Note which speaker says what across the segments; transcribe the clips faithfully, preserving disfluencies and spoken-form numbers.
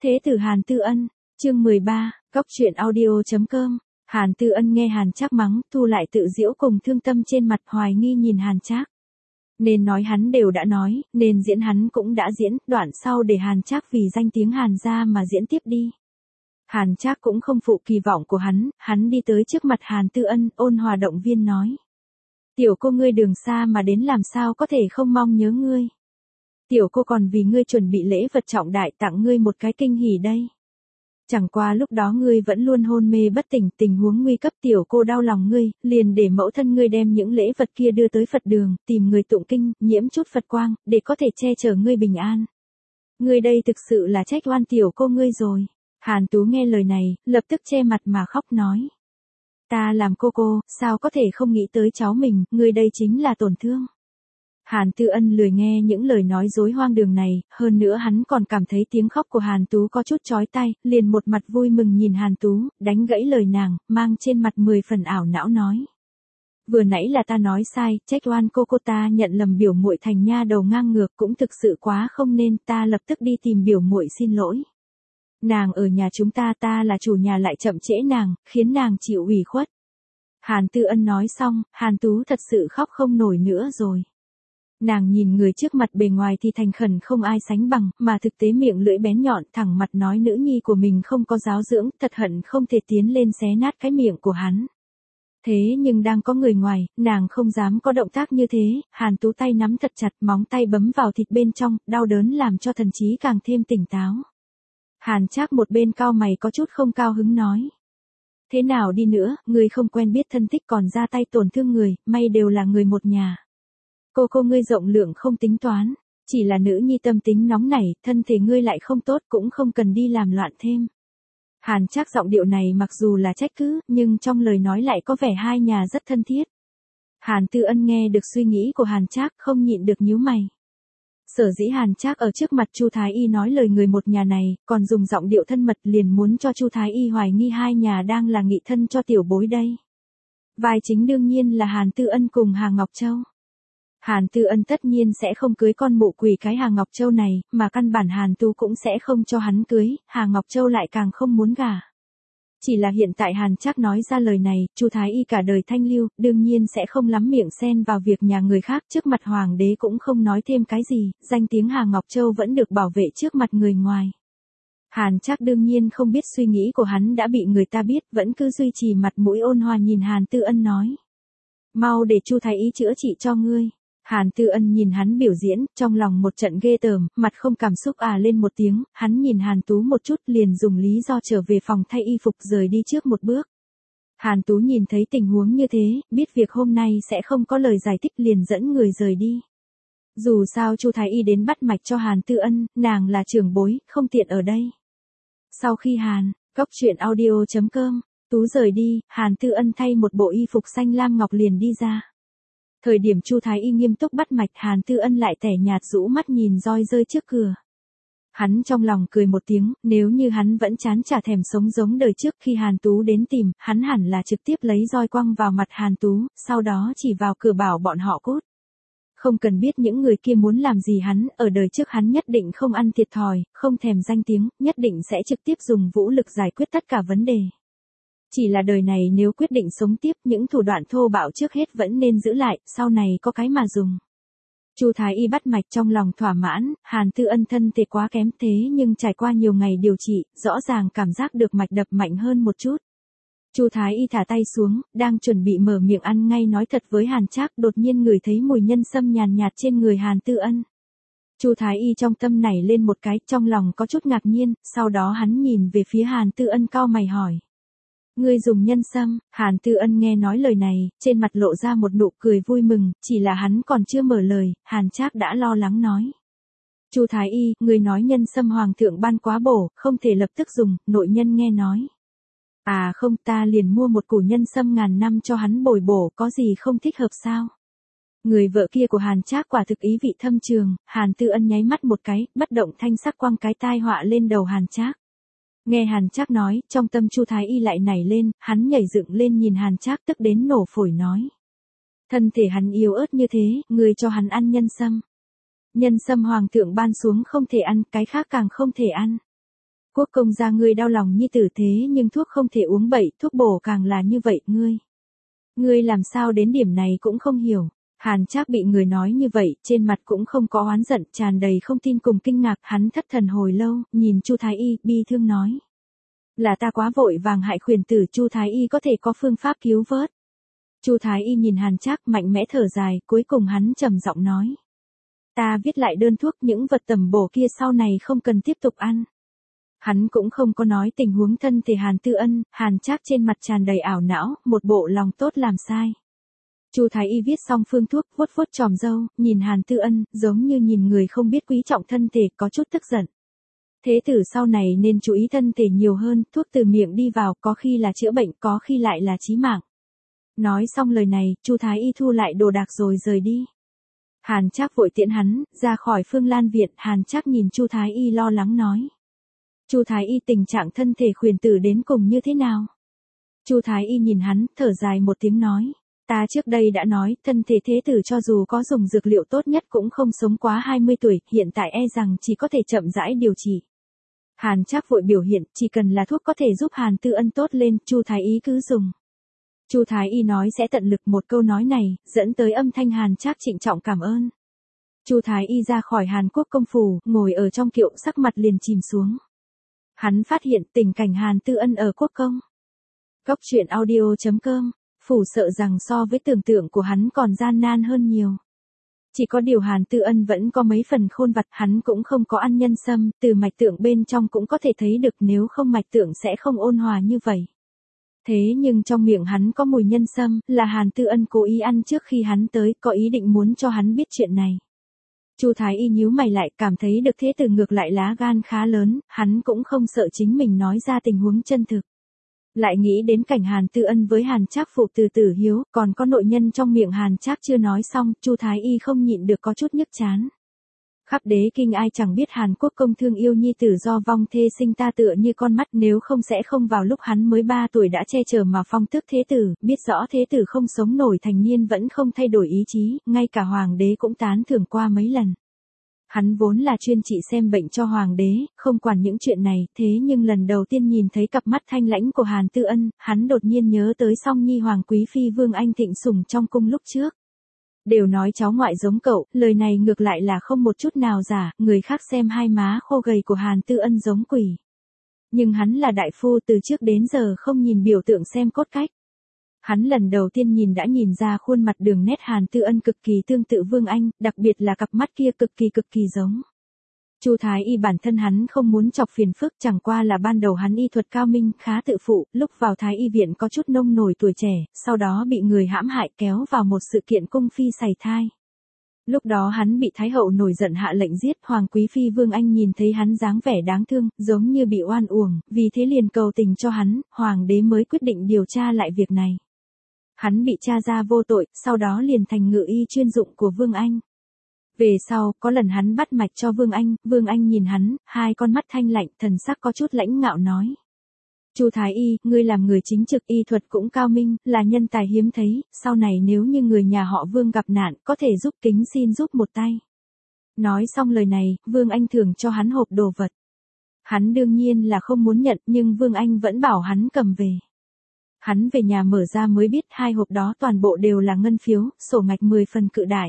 Speaker 1: Thế tử Hàn Tư Ân, chương mười ba, góc truyện audio.com. Hàn Tư Ân nghe Hàn Trác mắng, thu lại tự giễu cùng thương tâm trên mặt, hoài nghi nhìn Hàn Trác. Nên nói hắn đều đã nói, nên diễn hắn cũng đã diễn, đoạn sau để Hàn Trác vì danh tiếng Hàn gia mà diễn tiếp đi. Hàn Trác cũng không phụ kỳ vọng của hắn, hắn đi tới trước mặt Hàn Tư Ân, ôn hòa động viên nói. Tiểu cô ngươi đường xa mà đến làm sao có thể không mong nhớ ngươi. Tiểu cô còn vì ngươi chuẩn bị lễ vật trọng đại tặng ngươi một cái kinh hỉ đây. Chẳng qua lúc đó ngươi vẫn luôn hôn mê bất tỉnh, tình huống nguy cấp, tiểu cô đau lòng ngươi, liền để mẫu thân ngươi đem những lễ vật kia đưa tới Phật đường, tìm người tụng kinh, nhiễm chút Phật quang, để có thể che chở ngươi bình an. Ngươi đây thực sự là trách oan tiểu cô ngươi rồi. Hàn Tú nghe lời này, lập tức che mặt mà khóc nói. Ta làm cô cô, sao có thể không nghĩ tới cháu mình, ngươi đây chính là tổn thương. Hàn Tư Ân lười nghe những lời nói dối hoang đường này, hơn nữa hắn còn cảm thấy tiếng khóc của Hàn Tú có chút chói tai, liền một mặt vui mừng nhìn Hàn Tú, đánh gãy lời nàng, mang trên mặt mười phần ảo não nói. Vừa nãy là ta nói sai, trách oan cô cô, ta nhận lầm biểu muội thành nha đầu ngang ngược, cũng thực sự quá không nên, ta lập tức đi tìm biểu muội xin lỗi. Nàng ở nhà chúng ta, ta là chủ nhà lại chậm trễ nàng, khiến nàng chịu ủy khuất. Hàn Tư Ân nói xong, Hàn Tú thật sự khóc không nổi nữa rồi. Nàng nhìn người trước mặt bề ngoài thì thành khẩn không ai sánh bằng, mà thực tế miệng lưỡi bén nhọn, thẳng mặt nói nữ nhi của mình không có giáo dưỡng, thật hận không thể tiến lên xé nát cái miệng của hắn. Thế nhưng đang có người ngoài, nàng không dám có động tác như thế, Hàn Tú tay nắm thật chặt, móng tay bấm vào thịt bên trong, đau đớn làm cho thần trí càng thêm tỉnh táo. Hàn Trác một bên cau mày có chút không cao hứng nói. Thế nào đi nữa, người không quen biết thân thích còn ra tay tổn thương người, may đều là người một nhà. Cô cô ngươi rộng lượng không tính toán, chỉ là nữ nhi tâm tính nóng nảy, thân thể ngươi lại không tốt, cũng không cần đi làm loạn thêm. Hàn Trác giọng điệu này mặc dù là trách cứ, nhưng trong lời nói lại có vẻ hai nhà rất thân thiết. Hàn Tư Ân nghe được suy nghĩ của Hàn Trác không nhịn được nhíu mày. Sở dĩ Hàn Trác ở trước mặt Chu Thái Y nói lời người một nhà này, còn dùng giọng điệu thân mật liền muốn cho Chu Thái Y hoài nghi hai nhà đang là nghị thân cho tiểu bối đây. Vai chính đương nhiên là Hàn Tư Ân cùng Hà Ngọc Châu. Hàn Tư Ân tất nhiên sẽ không cưới con mụ quỷ cái Hà Ngọc Châu này, mà căn bản Hàn Tu cũng sẽ không cho hắn cưới, Hà Ngọc Châu lại càng không muốn gả. Chỉ là hiện tại Hàn Trác nói ra lời này, Chu Thái Y cả đời thanh lưu, đương nhiên sẽ không lắm miệng xen vào việc nhà người khác, trước mặt hoàng đế cũng không nói thêm cái gì, danh tiếng Hà Ngọc Châu vẫn được bảo vệ trước mặt người ngoài. Hàn Trác đương nhiên không biết suy nghĩ của hắn đã bị người ta biết, vẫn cứ duy trì mặt mũi ôn hòa nhìn Hàn Tư Ân nói. Mau để Chu Thái Y chữa trị cho ngươi. Hàn Tư Ân nhìn hắn biểu diễn, trong lòng một trận ghê tởm, mặt không cảm xúc à lên một tiếng, hắn nhìn Hàn Tú một chút liền dùng lý do trở về phòng thay y phục rời đi trước một bước. Hàn Tú nhìn thấy tình huống như thế, biết việc hôm nay sẽ không có lời giải thích liền dẫn người rời đi. Dù sao Chu Thái Y đến bắt mạch cho Hàn Tư Ân, nàng là trưởng bối, không tiện ở đây. Sau khi Hàn, góc truyện audio.com, Tú rời đi, Hàn Tư Ân thay một bộ y phục xanh lam ngọc liền đi ra. Thời điểm Chu Thái Y nghiêm túc bắt mạch, Hàn Tư Ân lại tẻ nhạt rũ mắt nhìn roi rơi trước cửa. Hắn trong lòng cười một tiếng, nếu như hắn vẫn chán chả thèm sống giống đời trước, khi Hàn Tú đến tìm, hắn hẳn là trực tiếp lấy roi quăng vào mặt Hàn Tú, sau đó chỉ vào cửa bảo bọn họ cút. Không cần biết những người kia muốn làm gì hắn, ở đời trước hắn nhất định không ăn thiệt thòi, không thèm danh tiếng, nhất định sẽ trực tiếp dùng vũ lực giải quyết tất cả vấn đề. Chỉ là đời này nếu quyết định sống tiếp, những thủ đoạn thô bạo trước hết vẫn nên giữ lại, sau này có cái mà dùng. Chu Thái Y bắt mạch trong lòng thỏa mãn, Hàn Tư Ân thân thể quá kém thế nhưng trải qua nhiều ngày điều trị, rõ ràng cảm giác được mạch đập mạnh hơn một chút. Chu Thái Y thả tay xuống, đang chuẩn bị mở miệng ăn ngay nói thật với Hàn Trác, đột nhiên ngửi thấy mùi nhân sâm nhàn nhạt trên người Hàn Tư Ân. Chu Thái Y trong tâm nảy lên một cái, trong lòng có chút ngạc nhiên, sau đó hắn nhìn về phía Hàn Tư Ân cau mày hỏi. Ngươi dùng nhân sâm? Hàn Tư Ân nghe nói lời này, trên mặt lộ ra một nụ cười vui mừng, chỉ là hắn còn chưa mở lời, Hàn Trác đã lo lắng nói. Chu Thái Y, ngươi nói nhân sâm hoàng thượng ban quá bổ, không thể lập tức dùng, nội nhân nghe nói. À không, ta liền mua một củ nhân sâm ngàn năm cho hắn bồi bổ, có gì không thích hợp sao? Người vợ kia của Hàn Trác quả thực ý vị thâm trường, Hàn Tư Ân nháy mắt một cái, bất động thanh sắc quăng cái tai họa lên đầu Hàn Trác. Nghe Hàn Trác nói, trong tâm Chu Thái Y lại nảy lên, hắn nhảy dựng lên nhìn Hàn Trác tức đến nổ phổi nói. Thân thể hắn yếu ớt như thế, người cho hắn ăn nhân sâm. Nhân sâm hoàng thượng ban xuống không thể ăn, cái khác càng không thể ăn. Quốc công gia ngươi đau lòng nhi tử thế nhưng thuốc không thể uống bậy, thuốc bổ càng là như vậy, ngươi. Ngươi làm sao đến điểm này cũng không hiểu. Hàn Trác bị người nói như vậy, trên mặt cũng không có oán giận, tràn đầy không tin cùng kinh ngạc, hắn thất thần hồi lâu, nhìn Chu Thái Y, bi thương nói. Là ta quá vội vàng hại khuyển tử, Chu Thái Y có thể có phương pháp cứu vớt. Chu Thái Y nhìn Hàn Trác mạnh mẽ thở dài, cuối cùng hắn trầm giọng nói. Ta viết lại đơn thuốc, những vật tầm bổ kia sau này không cần tiếp tục ăn. Hắn cũng không có nói tình huống thân thể Hàn Tư Ân, Hàn Trác trên mặt tràn đầy ảo não, một bộ lòng tốt làm sai. Chu Thái Y viết xong phương thuốc, vuốt vuốt tròm râu, nhìn Hàn Tư Ân, giống như nhìn người không biết quý trọng thân thể, có chút tức giận. Thế tử sau này nên chú ý thân thể nhiều hơn, thuốc từ miệng đi vào, có khi là chữa bệnh, có khi lại là chí mạng. Nói xong lời này, Chu Thái Y thu lại đồ đạc rồi rời đi. Hàn Trác vội tiễn hắn, ra khỏi Phương Lan viện, Hàn Trác nhìn Chu Thái Y lo lắng nói. Chu Thái Y tình trạng thân thể khuyển tử đến cùng như thế nào? Chu Thái Y nhìn hắn, thở dài một tiếng nói. Ta trước đây đã nói, thân thể thế tử cho dù có dùng dược liệu tốt nhất cũng không sống quá hai mươi tuổi, hiện tại e rằng chỉ có thể chậm rãi điều trị. Hàn Trác vội biểu hiện, chỉ cần là thuốc có thể giúp Hàn Tư Ân tốt lên, Chu Thái Y cứ dùng. Chu Thái Y nói sẽ tận lực, một câu nói này, dẫn tới âm thanh Hàn Trác trịnh trọng cảm ơn. Chu Thái Y ra khỏi Hàn Quốc công phủ, ngồi ở trong kiệu, sắc mặt liền chìm xuống. Hắn phát hiện tình cảnh Hàn Tư Ân ở quốc công. Góc truyện audio chấm com, phủ sợ rằng so với tưởng tượng của hắn còn gian nan hơn nhiều. Chỉ có điều Hàn Tư Ân vẫn có mấy phần khôn vặt, hắn cũng không có ăn nhân sâm, từ mạch tượng bên trong cũng có thể thấy được, nếu không mạch tượng sẽ không ôn hòa như vậy. Thế nhưng trong miệng hắn có mùi nhân sâm, là Hàn Tư Ân cố ý ăn trước khi hắn tới, có ý định muốn cho hắn biết chuyện này. Chu Thái Y nhíu mày lại, cảm thấy được thế tử ngược lại lá gan khá lớn, hắn cũng không sợ chính mình nói ra tình huống chân thực. Lại nghĩ đến cảnh Hàn Tư Ân với Hàn Trác phụ từ tử hiếu, còn có nội nhân trong miệng Hàn Trác chưa nói xong, Chu Thái Y không nhịn được có chút nhức chán. Khắp đế kinh ai chẳng biết Hàn Quốc công thương yêu nhi tử do vong thê sinh ta tựa như con mắt, nếu không sẽ không vào lúc hắn mới ba tuổi đã che chở mà phong tước thế tử, biết rõ thế tử không sống nổi thành niên vẫn không thay đổi ý chí, ngay cả hoàng đế cũng tán thưởng qua mấy lần. Hắn vốn là chuyên trị xem bệnh cho hoàng đế, không quản những chuyện này, thế nhưng lần đầu tiên nhìn thấy cặp mắt thanh lãnh của Hàn Tư Ân, hắn đột nhiên nhớ tới song nhi hoàng quý phi Vương Anh thịnh sủng trong cung lúc trước. Đều nói cháu ngoại giống cậu, lời này ngược lại là không một chút nào giả, người khác xem hai má khô gầy của Hàn Tư Ân giống quỷ. Nhưng hắn là đại phu, từ trước đến giờ không nhìn biểu tượng xem cốt cách. Hắn lần đầu tiên nhìn đã nhìn ra khuôn mặt đường nét Hàn Tư Ân cực kỳ tương tự Vương Anh, đặc biệt là cặp mắt kia cực kỳ cực kỳ giống. Chu Thái Y bản thân hắn không muốn chọc phiền phức, chẳng qua là ban đầu hắn y thuật cao minh, khá tự phụ, lúc vào Thái Y viện có chút nông nổi tuổi trẻ, sau đó bị người hãm hại kéo vào một sự kiện cung phi sảy thai. Lúc đó hắn bị Thái hậu nổi giận hạ lệnh giết, hoàng quý phi Vương Anh nhìn thấy hắn dáng vẻ đáng thương, giống như bị oan uổng, vì thế liền cầu tình cho hắn, hoàng đế mới quyết định điều tra lại việc này. Hắn bị tra ra vô tội, sau đó liền thành ngự y chuyên dụng của Vương Anh. Về sau, có lần hắn bắt mạch cho Vương Anh, Vương Anh nhìn hắn, hai con mắt thanh lạnh, thần sắc có chút lãnh ngạo nói. Chu Thái Y, ngươi làm người chính trực, y thuật cũng cao minh, là nhân tài hiếm thấy, sau này nếu như người nhà họ Vương gặp nạn, có thể giúp kính xin giúp một tay. Nói xong lời này, Vương Anh thưởng cho hắn hộp đồ vật. Hắn đương nhiên là không muốn nhận, nhưng Vương Anh vẫn bảo hắn cầm về. Hắn về nhà mở ra mới biết hai hộp đó toàn bộ đều là ngân phiếu, sổ ngạch mười phần cự đại.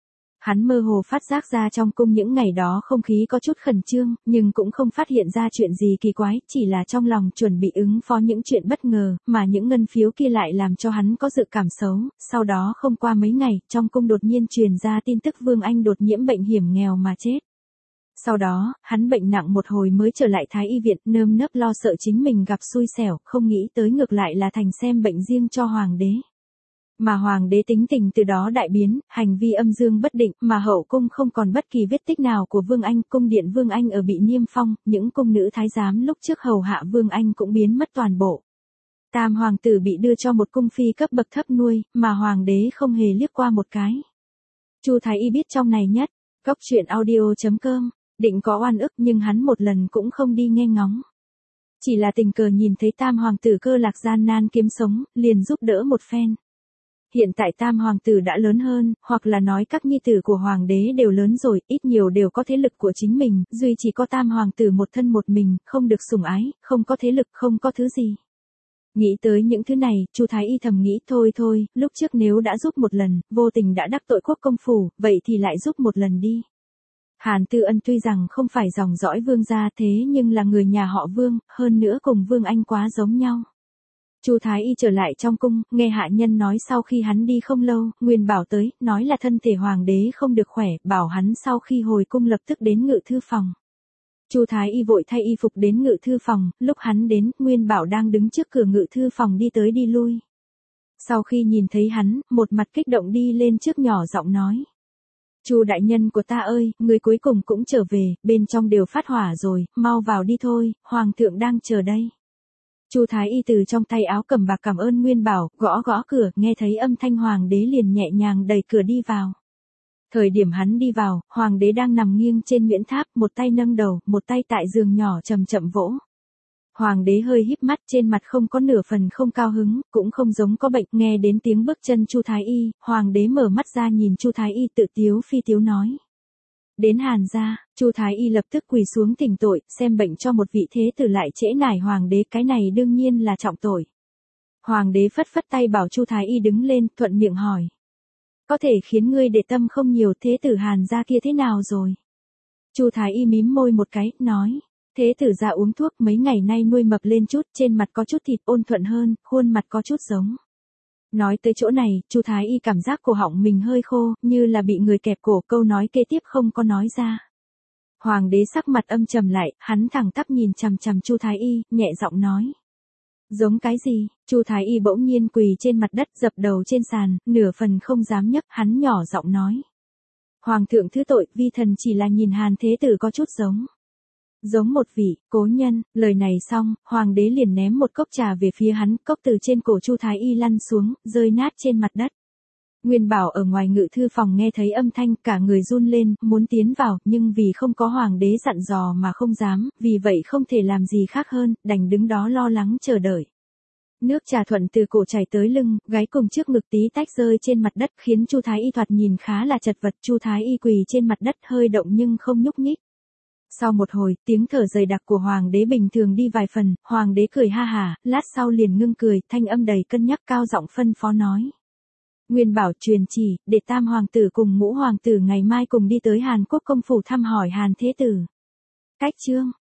Speaker 1: Hắn mơ hồ phát giác ra trong cung những ngày đó không khí có chút khẩn trương, nhưng cũng không phát hiện ra chuyện gì kỳ quái, chỉ là trong lòng chuẩn bị ứng phó những chuyện bất ngờ, mà những ngân phiếu kia lại làm cho hắn có dự cảm xấu. Sau đó không qua mấy ngày, trong cung đột nhiên truyền ra tin tức Vương Anh đột nhiễm bệnh hiểm nghèo mà chết. Sau đó, hắn bệnh nặng một hồi mới trở lại Thái Y viện, nơm nớp lo sợ chính mình gặp xui xẻo, không nghĩ tới ngược lại là thành xem bệnh riêng cho hoàng đế. Mà hoàng đế tính tình từ đó đại biến, hành vi âm dương bất định, mà hậu cung không còn bất kỳ vết tích nào của Vương Anh, cung điện Vương Anh ở bị niêm phong, những cung nữ thái giám lúc trước hầu hạ Vương Anh cũng biến mất toàn bộ. Tam hoàng tử bị đưa cho một cung phi cấp bậc thấp nuôi, mà hoàng đế không hề liếc qua một cái. Chu Thái Y biết trong này nhất, góc truyện audio chấm com, định có oan ức nhưng hắn một lần cũng không đi nghe ngóng. Chỉ là tình cờ nhìn thấy tam hoàng tử cơ lạc gian nan kiếm sống, liền giúp đỡ một phen. Hiện tại tam hoàng tử đã lớn hơn, hoặc là nói các nhi tử của hoàng đế đều lớn rồi, ít nhiều đều có thế lực của chính mình, duy chỉ có tam hoàng tử một thân một mình, không được sủng ái, không có thế lực, không có thứ gì. Nghĩ tới những thứ này, Chu Thái Y thầm nghĩ thôi thôi, lúc trước nếu đã giúp một lần, vô tình đã đắc tội quốc công phủ, vậy thì lại giúp một lần đi. Hàn Tư Ân tuy rằng không phải dòng dõi vương gia thế nhưng là người nhà họ Vương, hơn nữa cùng Vương Anh quá giống nhau. Chu Thái Y trở lại trong cung, nghe hạ nhân nói sau khi hắn đi không lâu, Nguyên Bảo tới, nói là thân thể hoàng đế không được khỏe, bảo hắn sau khi hồi cung lập tức đến ngự thư phòng. Chu Thái Y vội thay y phục đến ngự thư phòng, lúc hắn đến, Nguyên Bảo đang đứng trước cửa ngự thư phòng đi tới đi lui. Sau khi nhìn thấy hắn, một mặt kích động đi lên trước nhỏ giọng nói. Chu đại nhân của ta ơi, người cuối cùng cũng trở về, bên trong đều phát hỏa rồi, mau vào đi thôi, hoàng thượng đang chờ đây. Chu Thái Y từ trong tay áo cầm bạc cảm ơn Nguyên Bảo, gõ gõ cửa, nghe thấy âm thanh hoàng đế liền nhẹ nhàng đẩy cửa đi vào. Thời điểm hắn đi vào, hoàng đế đang nằm nghiêng trên miễn tháp, một tay nâng đầu, một tay tại giường nhỏ chậm chậm vỗ. Hoàng đế hơi híp mắt, trên mặt không có nửa phần không cao hứng, cũng không giống có bệnh, nghe đến tiếng bước chân Chu Thái Y, hoàng đế mở mắt ra nhìn Chu Thái Y tự tiếu phi tiếu nói. Đến Hàn gia, Chu Thái Y lập tức quỳ xuống thỉnh tội, xem bệnh cho một vị thế tử lại trễ nải hoàng đế, cái này đương nhiên là trọng tội. Hoàng đế phất phất tay bảo Chu Thái Y đứng lên, thuận miệng hỏi. Có thể khiến ngươi để tâm không nhiều, thế tử Hàn gia kia thế nào rồi? Chu Thái Y mím môi một cái, nói. Thế tử gia uống thuốc mấy ngày nay nuôi mập lên chút, trên mặt có chút thịt ôn thuận hơn, khuôn mặt có chút giống. Nói tới chỗ này, Chu Thái Y cảm giác cổ họng mình hơi khô, như là bị người kẹp cổ, câu nói kế tiếp không có nói ra. Hoàng đế sắc mặt âm trầm lại, hắn thẳng tắp nhìn chằm chằm Chu Thái Y, nhẹ giọng nói. Giống cái gì? Chu Thái Y bỗng nhiên quỳ trên mặt đất, dập đầu trên sàn, nửa phần không dám nhấc, hắn nhỏ giọng nói. Hoàng thượng thứ tội, vi thần chỉ là nhìn Hàn thế tử có chút giống. Giống một vị cố nhân. Lời này xong, hoàng đế liền ném một cốc trà về phía hắn, cốc từ trên cổ Chu Thái Y lăn xuống, rơi nát trên mặt đất. Nguyên Bảo ở ngoài ngự thư phòng nghe thấy âm thanh, cả người run lên, muốn tiến vào, nhưng vì không có hoàng đế dặn dò mà không dám, vì vậy không thể làm gì khác hơn, đành đứng đó lo lắng chờ đợi. Nước trà thuận từ cổ chảy tới lưng, gáy cùng trước ngực tí tách rơi trên mặt đất, khiến Chu Thái Y thoạt nhìn khá là chật vật. Chu Thái Y quỳ trên mặt đất hơi động nhưng không nhúc nhích. Sau một hồi, tiếng thở dày đặc của hoàng đế bình thường đi vài phần, hoàng đế cười ha hả, lát sau liền ngưng cười, thanh âm đầy cân nhắc, cao giọng phân phó nói. Nguyên Bảo truyền chỉ, để tam hoàng tử cùng ngũ hoàng tử ngày mai cùng đi tới Hàn Quốc công phủ thăm hỏi Hàn thế tử. Cách chương